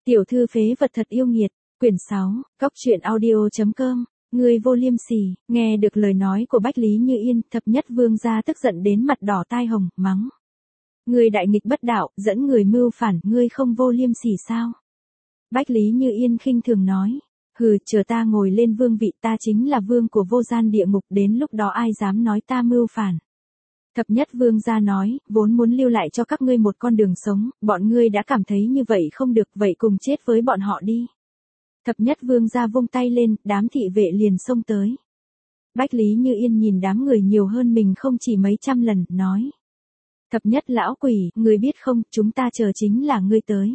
Tiểu thư phế vật thật yêu nghiệt, quyển 6, Cóc truyện audio.com, người vô liêm sỉ. Nghe được lời nói của Bách Lý Như Yên, thập nhất vương gia tức giận đến mặt đỏ tai hồng, mắng. Người đại nghịch bất đạo, dẫn người mưu phản, ngươi không vô liêm sỉ sao? Bách Lý Như Yên khinh thường nói, hừ, chờ ta ngồi lên vương vị, ta chính là vương của vô gian địa ngục, đến lúc đó ai dám nói ta mưu phản. Thập nhất vương gia nói, vốn muốn lưu lại cho các ngươi một con đường sống, bọn ngươi đã cảm thấy như vậy không được, vậy cùng chết với bọn họ đi. Thập nhất vương gia vung tay lên, đám thị vệ liền xông tới. Bách Lý Như Yên nhìn đám người nhiều hơn mình không chỉ mấy trăm lần, nói. Thập nhất lão quỷ, ngươi biết không, chúng ta chờ chính là ngươi tới.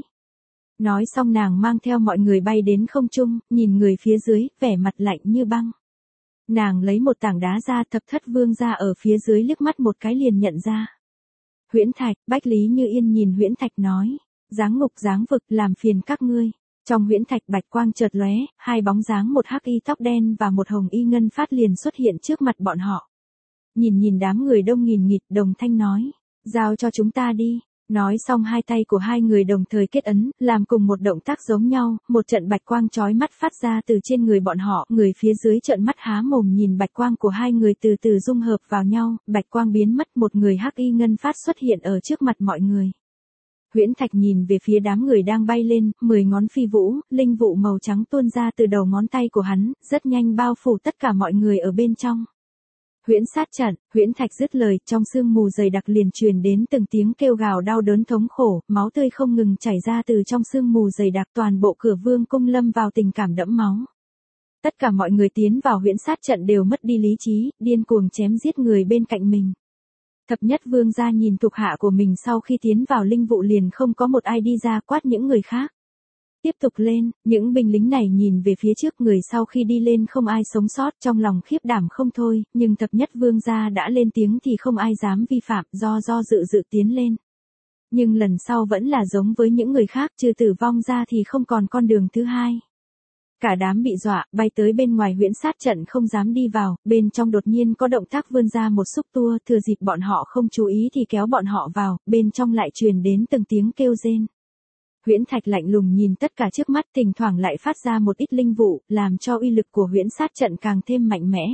Nói xong nàng mang theo mọi người bay đến không trung, nhìn người phía dưới, vẻ mặt lạnh như băng. Nàng lấy một tảng đá ra, thập thất vương gia ở phía dưới liếc mắt một cái liền nhận ra. Huyễn Thạch, Bách Lý Như Yên nhìn Huyễn Thạch nói, giáng ngục giáng vực, làm phiền các ngươi. Trong Huyễn Thạch bạch quang chợt lóe, hai bóng dáng, một hắc y tóc đen và một hồng y ngân phát liền xuất hiện trước mặt bọn họ. Nhìn đám người đông nghìn nghịt, đồng thanh nói, giao cho chúng ta đi. Nói xong hai tay của hai người đồng thời kết ấn, làm cùng một động tác giống nhau, một trận bạch quang chói mắt phát ra từ trên người bọn họ, người phía dưới trợn mắt há mồm nhìn bạch quang của hai người từ từ dung hợp vào nhau, bạch quang biến mất, một người hắc y ngân phát xuất hiện ở trước mặt mọi người. Huyễn Thạch nhìn về phía đám người đang bay lên, 10 ngón phi vũ, linh vụ màu trắng tuôn ra từ đầu ngón tay của hắn, rất nhanh bao phủ tất cả mọi người ở bên trong. Huyễn sát trận, Huyễn Thạch dứt lời, trong sương mù dày đặc liền truyền đến từng tiếng kêu gào đau đớn thống khổ, máu tươi không ngừng chảy ra từ trong sương mù dày đặc, toàn bộ cửa vương cung lâm vào tình cảm đẫm máu. Tất cả mọi người tiến vào huyễn sát trận đều mất đi lý trí, điên cuồng chém giết người bên cạnh mình. Thập nhất vương gia nhìn thuộc hạ của mình sau khi tiến vào linh vụ liền không có một ai đi ra, quát những người khác. Tiếp tục lên, những binh lính này nhìn về phía trước, người sau khi đi lên không ai sống sót, trong lòng khiếp đảm không thôi, nhưng thập nhất vương gia đã lên tiếng thì không ai dám vi phạm, do dự tiến lên. Nhưng lần sau vẫn là giống với những người khác, trừ tử vong ra thì không còn con đường thứ hai. Cả đám bị dọa, bay tới bên ngoài huyễn sát trận không dám đi vào, bên trong đột nhiên có động tác vươn ra một xúc tua, thừa dịp bọn họ không chú ý thì kéo bọn họ vào, bên trong lại truyền đến từng tiếng kêu rên. Huyễn Thạch lạnh lùng nhìn tất cả trước mắt, thỉnh thoảng lại phát ra một ít linh vụ, làm cho uy lực của huyễn sát trận càng thêm mạnh mẽ.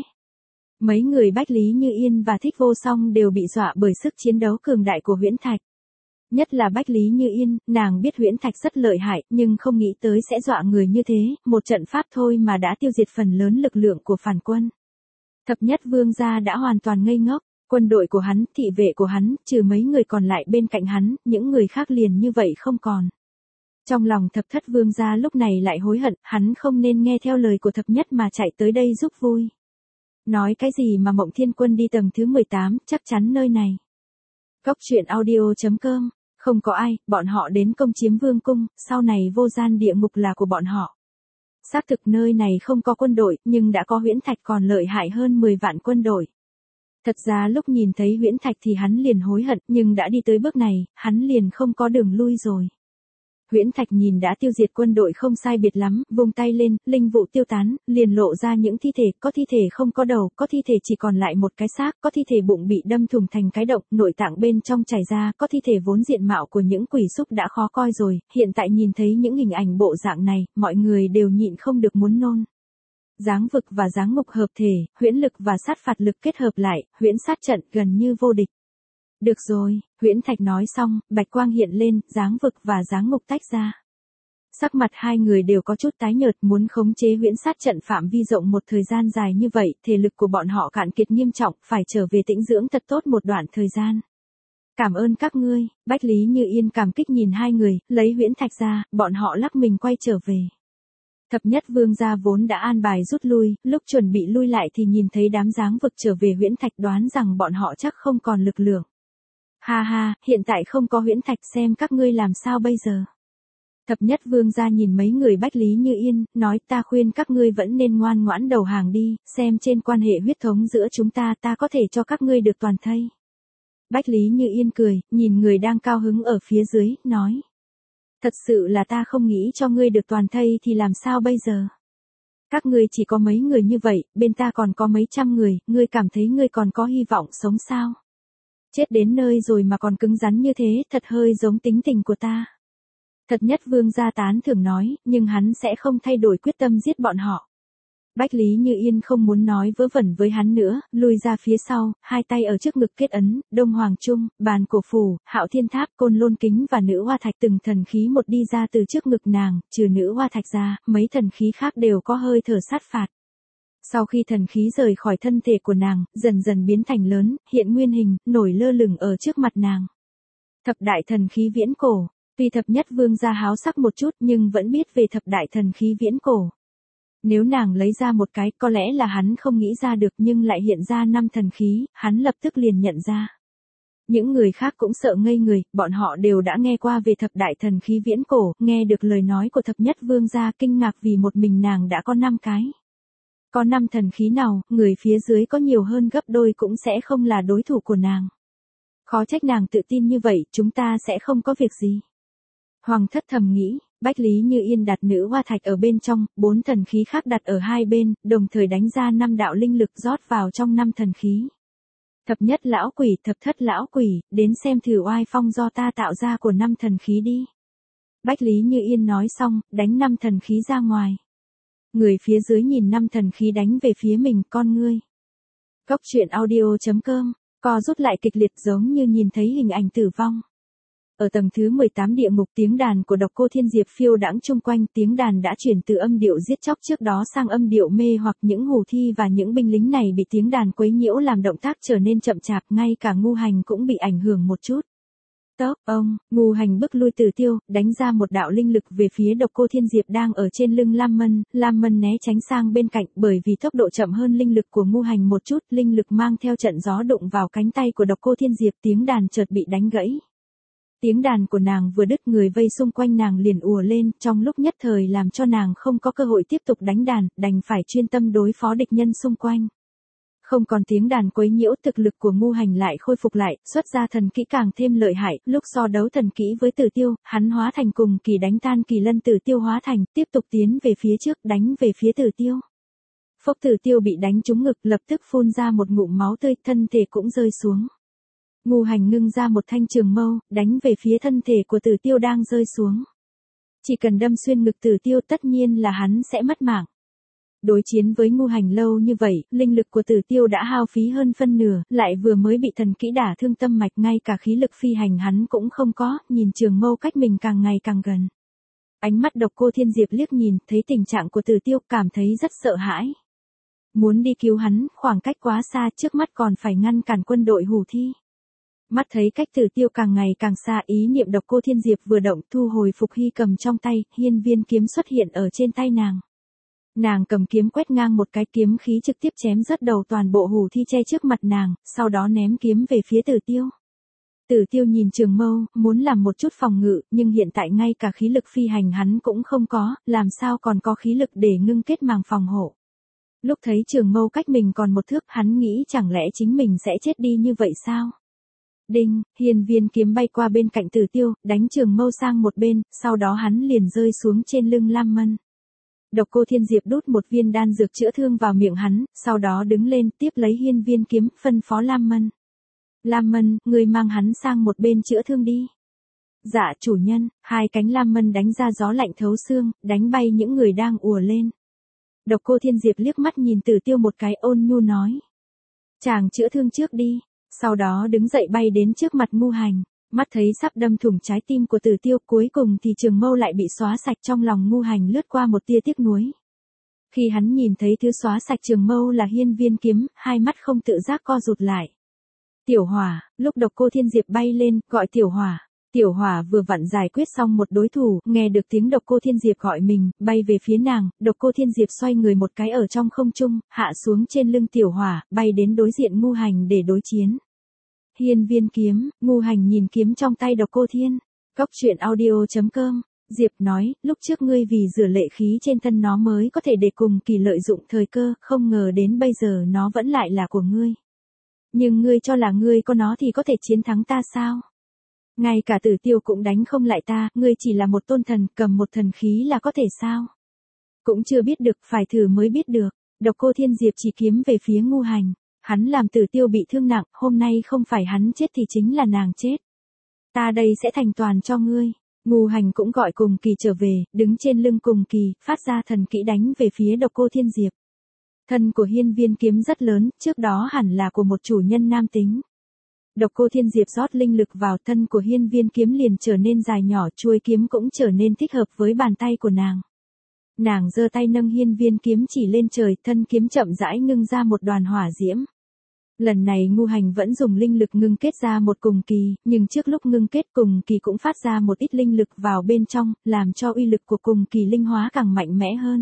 Mấy người Bách Lý Như Yên và Thích Vô Song đều bị dọa bởi sức chiến đấu cường đại của Huyễn Thạch. Nhất là Bách Lý Như Yên, nàng biết Huyễn Thạch rất lợi hại, nhưng không nghĩ tới sẽ dọa người như thế, một trận pháp thôi mà đã tiêu diệt phần lớn lực lượng của phản quân. Thập nhất vương gia đã hoàn toàn ngây ngốc, quân đội của hắn, thị vệ của hắn, trừ mấy người còn lại bên cạnh hắn, những người khác liền như vậy không còn. Trong lòng thập thất vương gia lúc này lại hối hận, hắn không nên nghe theo lời của thập nhất mà chạy tới đây giúp vui. Nói cái gì mà Mộng Thiên Quân đi tầng thứ 18, chắc chắn nơi này. Cóc truyện audio.com, không có ai, bọn họ đến công chiếm vương cung, sau này vô gian địa ngục là của bọn họ. Xác thực nơi này không có quân đội, nhưng đã có Huyễn Thạch còn lợi hại hơn 10 vạn quân đội. Thật ra lúc nhìn thấy Huyễn Thạch thì hắn liền hối hận, nhưng đã đi tới bước này, hắn liền không có đường lui rồi. Huyễn Thạch nhìn đã tiêu diệt quân đội không sai biệt lắm, vung tay lên, linh vụ tiêu tán, liền lộ ra những thi thể, có thi thể không có đầu, có thi thể chỉ còn lại một cái xác, có thi thể bụng bị đâm thủng thành cái động, nội tạng bên trong chảy ra, có thi thể vốn diện mạo của những quỷ súc đã khó coi rồi, hiện tại nhìn thấy những hình ảnh bộ dạng này, mọi người đều nhịn không được muốn nôn. Giáng vực và giáng ngục hợp thể, huyễn lực và sát phạt lực kết hợp lại, huyễn sát trận gần như vô địch. Được rồi, Huyễn Thạch nói xong, bạch quang hiện lên, giáng vực và giáng ngục tách ra. Sắc mặt hai người đều có chút tái nhợt, muốn khống chế huyễn sát trận phạm vi rộng một thời gian dài như vậy, thể lực của bọn họ cạn kiệt nghiêm trọng, phải trở về tĩnh dưỡng thật tốt một đoạn thời gian. Cảm ơn các ngươi, Bách Lý Như Yên cảm kích nhìn hai người, lấy Huyễn Thạch ra, bọn họ lắc mình quay trở về. Thập nhất vương gia vốn đã an bài rút lui, lúc chuẩn bị lui lại thì nhìn thấy đám giáng vực trở về Huyễn Thạch, đoán rằng bọn họ chắc không còn lực lượng. Ha ha, hiện tại không có Huyễn Thạch, xem các ngươi làm sao bây giờ. Thập nhất vương gia nhìn mấy người Bách Lý Như Yên, nói ta khuyên các ngươi vẫn nên ngoan ngoãn đầu hàng đi, xem trên quan hệ huyết thống giữa chúng ta có thể cho các ngươi được toàn thây. Bách Lý Như Yên cười, nhìn người đang cao hứng ở phía dưới, nói. Thật sự là ta không nghĩ cho ngươi được toàn thây thì làm sao bây giờ. Các ngươi chỉ có mấy người như vậy, bên ta còn có mấy trăm người, ngươi cảm thấy ngươi còn có hy vọng sống sao? Chết đến nơi rồi mà còn cứng rắn như thế, thật hơi giống tính tình của ta. Thật nhất vương gia tán thưởng nói, nhưng hắn sẽ không thay đổi quyết tâm giết bọn họ. Bách Lý Như Yên không muốn nói vớ vẩn với hắn nữa, lùi ra phía sau, hai tay ở trước ngực kết ấn, Đông Hoàng Trung, Bàn Cổ Phủ, Hạo Thiên Tháp, Côn Lôn Kính và Nữ Hoa Thạch từng thần khí một đi ra từ trước ngực nàng, trừ Nữ Hoa Thạch ra, mấy thần khí khác đều có hơi thở sát phạt. Sau khi thần khí rời khỏi thân thể của nàng, dần dần biến thành lớn, hiện nguyên hình, nổi lơ lửng ở trước mặt nàng. Thập đại thần khí viễn cổ, tuy thập nhất vương gia háo sắc một chút nhưng vẫn biết về thập đại thần khí viễn cổ. Nếu nàng lấy ra một cái, có lẽ là hắn không nghĩ ra được nhưng lại hiện ra 5 thần khí, hắn lập tức liền nhận ra. Những người khác cũng sợ ngây người, bọn họ đều đã nghe qua về thập đại thần khí viễn cổ, nghe được lời nói của thập nhất vương gia kinh ngạc vì một mình nàng đã có 5 cái. Có 5 thần khí nào, người phía dưới có nhiều hơn gấp đôi cũng sẽ không là đối thủ của nàng. Khó trách nàng tự tin như vậy, chúng ta sẽ không có việc gì. Hoàng thất thầm nghĩ, Bách Lý Như Yên đặt Nữ Hoa Thạch ở bên trong, 4 thần khí khác đặt ở hai bên, đồng thời đánh ra 5 đạo linh lực rót vào trong 5 thần khí. Thập nhất lão quỷ, thập thất lão quỷ, đến xem thử oai phong do ta tạo ra của 5 thần khí đi. Bách Lý Như Yên nói xong, đánh 5 thần khí ra ngoài. Người phía dưới nhìn 5 thần khí đánh về phía mình, con ngươi. Góc truyện audio.com, co rút lại kịch liệt giống như nhìn thấy hình ảnh tử vong. Ở tầng thứ 18 địa ngục, tiếng đàn của Độc Cô Thiên Diệp phiêu đãng chung quanh, tiếng đàn đã chuyển từ âm điệu giết chóc trước đó sang âm điệu mê hoặc. Những hủ thi và những binh lính này bị tiếng đàn quấy nhiễu làm động tác trở nên chậm chạp, ngay cả Ngu Hành cũng bị ảnh hưởng một chút. Ngu Hành bức lui Tử Tiêu, đánh ra một đạo linh lực về phía Độc Cô Thiên Diệp đang ở trên lưng Lam Mân né tránh sang bên cạnh, bởi vì tốc độ chậm hơn linh lực của Ngu Hành một chút, linh lực mang theo trận gió đụng vào cánh tay của Độc Cô Thiên Diệp, tiếng đàn chợt bị đánh gãy. Tiếng đàn của nàng vừa đứt, người vây xung quanh nàng liền ùa lên, trong lúc nhất thời làm cho nàng không có cơ hội tiếp tục đánh đàn, đành phải chuyên tâm đối phó địch nhân xung quanh. Không còn tiếng đàn quấy nhiễu, thực lực của Ngu Hành lại khôi phục lại, xuất ra thần kỹ càng thêm lợi hại, lúc so đấu thần kỹ với Tử Tiêu, hắn hóa thành cùng kỳ đánh tan Kỳ Lân, Tử Tiêu hóa thành, tiếp tục tiến về phía trước, đánh về phía Tử Tiêu. Phốc, Tử Tiêu bị đánh trúng ngực, lập tức phun ra một ngụm máu tươi, thân thể cũng rơi xuống. Ngu Hành ngưng ra một thanh trường mâu, đánh về phía thân thể của Tử Tiêu đang rơi xuống. Chỉ cần đâm xuyên ngực Tử Tiêu, tất nhiên là hắn sẽ mất mạng. Đối chiến với Ngu Hành lâu như vậy, linh lực của Tử Tiêu đã hao phí hơn phân nửa, lại vừa mới bị thần kỹ đả thương tâm mạch, ngay cả khí lực phi hành hắn cũng không có, nhìn trường mâu cách mình càng ngày càng gần. Ánh mắt Độc Cô Thiên Diệp liếc nhìn, thấy tình trạng của Tử Tiêu, cảm thấy rất sợ hãi. Muốn đi cứu hắn, khoảng cách quá xa, trước mắt còn phải ngăn cản quân đội hủ thi. Mắt thấy cách Tử Tiêu càng ngày càng xa, ý niệm Độc Cô Thiên Diệp vừa động, thu hồi Phục Hy cầm trong tay, hiên viên kiếm xuất hiện ở trên tay nàng. Nàng cầm kiếm quét ngang một cái, kiếm khí trực tiếp chém rớt đầu toàn bộ hủ thi che trước mặt nàng, sau đó ném kiếm về phía Tử Tiêu. Tử Tiêu nhìn trường mâu, muốn làm một chút phòng ngự, nhưng hiện tại ngay cả khí lực phi hành hắn cũng không có, làm sao còn có khí lực để ngưng kết màng phòng hộ. Lúc thấy trường mâu cách mình còn một thước, hắn nghĩ chẳng lẽ chính mình sẽ chết đi như vậy sao? Đinh, hiên viên kiếm bay qua bên cạnh Tử Tiêu, đánh trường mâu sang một bên, sau đó hắn liền rơi xuống trên lưng Lam Mân. Độc Cô Thiên Diệp đút một viên đan dược chữa thương vào miệng hắn, sau đó đứng lên, tiếp lấy hiên viên kiếm, phân phó Lam Mân. Lam Mân, người mang hắn sang một bên chữa thương đi. Dạ chủ nhân, hai cánh Lam Mân đánh ra gió lạnh thấu xương, đánh bay những người đang ùa lên. Độc Cô Thiên Diệp liếc mắt nhìn Tử Tiêu một cái, ôn nhu nói. Chàng chữa thương trước đi, sau đó đứng dậy bay đến trước mặt Ngu Hành. Mắt thấy sắp đâm thủng trái tim của Tử Tiêu, cuối cùng thì trường mâu lại bị xóa sạch, trong lòng Ngu Hành lướt qua một tia tiếc nuối. Khi hắn nhìn thấy thứ xóa sạch trường mâu là hiên viên kiếm, hai mắt không tự giác co rụt lại. Tiểu Hỏa, lúc Độc Cô Thiên Diệp bay lên, gọi Tiểu Hỏa. Tiểu Hỏa vừa vặn giải quyết xong một đối thủ, nghe được tiếng Độc Cô Thiên Diệp gọi mình, bay về phía nàng, Độc Cô Thiên Diệp xoay người một cái ở trong không trung, hạ xuống trên lưng Tiểu Hỏa, bay đến đối diện Ngu Hành để đối chiến. Hiên viên kiếm, Ngu Hành nhìn kiếm trong tay Độc Cô Thiên. Góc truyện audio.com, Diệp nói, lúc trước ngươi vì rửa lệ khí trên thân nó mới có thể để cùng kỳ lợi dụng thời cơ, không ngờ đến bây giờ nó vẫn lại là của ngươi. Nhưng ngươi cho là ngươi có nó thì có thể chiến thắng ta sao? Ngay cả Tử Tiêu cũng đánh không lại ta, ngươi chỉ là một tôn thần, cầm một thần khí là có thể sao? Cũng chưa biết được, phải thử mới biết được. Độc Cô Thiên Diệp chỉ kiếm về phía Ngu Hành. Hắn làm Tử Tiêu bị thương nặng, hôm nay không phải hắn chết thì chính là nàng chết. Ta đây sẽ thành toàn cho ngươi. Ngu Hành cũng gọi Cùng Kỳ trở về, đứng trên lưng Cùng Kỳ, phát ra thần kỹ đánh về phía Độc Cô Thiên Diệp. Thân của hiên viên kiếm rất lớn, trước đó hẳn là của một chủ nhân nam tính. Độc Cô Thiên Diệp rót linh lực vào thân của hiên viên kiếm liền trở nên dài nhỏ, chuôi kiếm cũng trở nên thích hợp với bàn tay của nàng. Nàng giơ tay nâng hiên viên kiếm chỉ lên trời, thân kiếm chậm rãi ngưng ra một đoàn hỏa diễm. Lần này Ngu Hành vẫn dùng linh lực ngưng kết ra một Cùng Kỳ, nhưng trước lúc ngưng kết Cùng Kỳ cũng phát ra một ít linh lực vào bên trong, làm cho uy lực của Cùng Kỳ linh hóa càng mạnh mẽ hơn.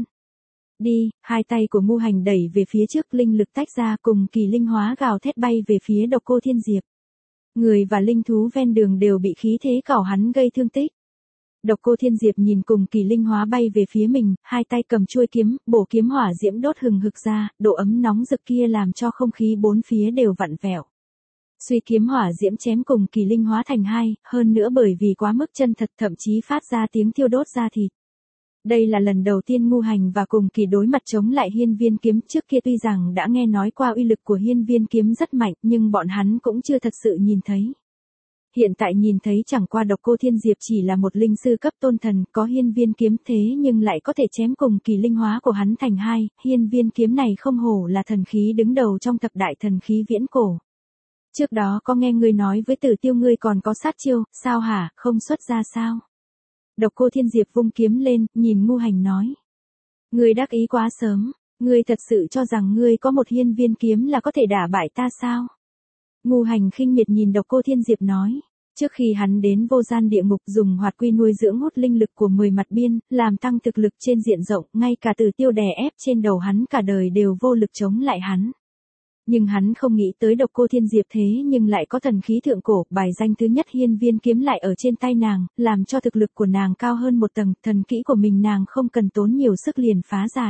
Đi, hai tay của Ngu Hành đẩy về phía trước, linh lực tách ra, Cùng Kỳ linh hóa gào thét bay về phía Độc Cô Thiên Diệp. Người và linh thú ven đường đều bị khí thế cào hắn gây thương tích. Độc Cô Thiên Diệp nhìn Cùng Kỳ linh hóa bay về phía mình, hai tay cầm chuôi kiếm, bổ kiếm hỏa diễm đốt hừng hực ra, độ ấm nóng rực kia làm cho không khí bốn phía đều vặn vẹo. Suy kiếm hỏa diễm chém Cùng Kỳ linh hóa thành hai, hơn nữa bởi vì quá mức chân thật thậm chí phát ra tiếng thiêu đốt da thịt. Đây là lần đầu tiên Ngu Hành và Cùng Kỳ đối mặt chống lại hiên viên kiếm, trước kia tuy rằng đã nghe nói qua uy lực của hiên viên kiếm rất mạnh nhưng bọn hắn cũng chưa thật sự nhìn thấy. Hiện tại nhìn thấy chẳng qua Độc Cô Thiên Diệp chỉ là một linh sư cấp tôn thần, có hiên viên kiếm thế nhưng lại có thể chém Cùng Kỳ linh hóa của hắn thành hai, hiên viên kiếm này không hổ là thần khí đứng đầu trong thập đại thần khí viễn cổ. Trước đó có nghe ngươi nói với Tử Tiêu ngươi còn có sát chiêu, sao hả, không xuất ra sao? Độc Cô Thiên Diệp vung kiếm lên, nhìn Ngu Hành nói. Ngươi đắc ý quá sớm, ngươi thật sự cho rằng ngươi có một hiên viên kiếm là có thể đả bại ta sao? Ngu Hành khinh miệt nhìn Độc Cô Thiên Diệp nói. Trước khi hắn đến vô gian địa ngục dùng hoạt quy nuôi dưỡng hút linh lực của 10 mặt biên, làm tăng thực lực trên diện rộng, ngay cả Tử Tiêu đè ép trên đầu hắn cả đời đều vô lực chống lại hắn. Nhưng hắn không nghĩ tới Độc Cô Thiên Diệp thế nhưng lại có thần khí thượng cổ, bài danh thứ nhất hiên viên kiếm lại ở trên tay nàng, làm cho thực lực của nàng cao hơn một tầng, thần kỹ của mình nàng không cần tốn nhiều sức liền phá giải.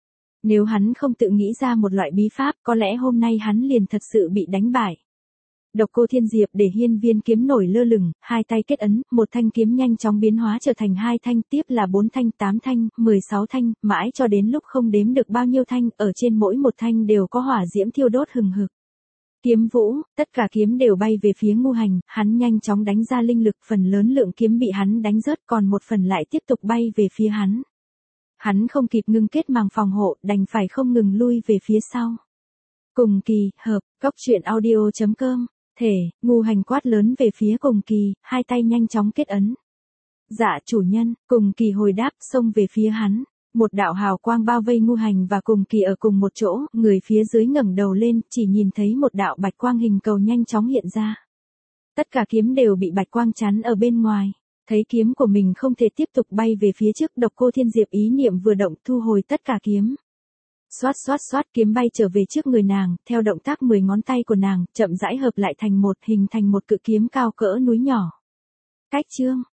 Nếu hắn không tự nghĩ ra một loại bí pháp, có lẽ hôm nay hắn liền thật sự bị đánh bại. Độc Cô Thiên Diệp để hiên viên kiếm nổi lơ lửng, hai tay kết ấn, một thanh kiếm nhanh chóng biến hóa trở thành hai thanh, tiếp là 4 thanh, 8 thanh, 16 thanh, mãi cho đến lúc không đếm được bao nhiêu thanh, ở trên mỗi một thanh đều có hỏa diễm thiêu đốt hừng hực. Kiếm vũ, tất cả kiếm đều bay về phía Ngu Hành, hắn nhanh chóng đánh ra linh lực, phần lớn lượng kiếm bị hắn đánh rớt, còn một phần lại tiếp tục bay về phía hắn. Hắn không kịp ngưng kết màng phòng hộ, đành phải không ngừng lui về phía sau. Cùng Kỳ, hợp, góc truyện audio.com. Thể, Ngu Hành quát lớn về phía Cùng Kỳ, hai tay nhanh chóng kết ấn. Dạ chủ nhân, Cùng Kỳ hồi đáp, xông về phía hắn. Một đạo hào quang bao vây Ngu Hành và Cùng Kỳ ở cùng một chỗ, người phía dưới ngẩng đầu lên, chỉ nhìn thấy một đạo bạch quang hình cầu nhanh chóng hiện ra. Tất cả kiếm đều bị bạch quang chắn ở bên ngoài. Thấy kiếm của mình không thể tiếp tục bay về phía trước, Độc Cô Thiên Diệp ý niệm vừa động thu hồi tất cả kiếm. Xoát xoát xoát, kiếm bay trở về trước người nàng, theo động tác 10 ngón tay của nàng, chậm rãi hợp lại thành một, hình thành một cự kiếm cao cỡ núi nhỏ. Cách chương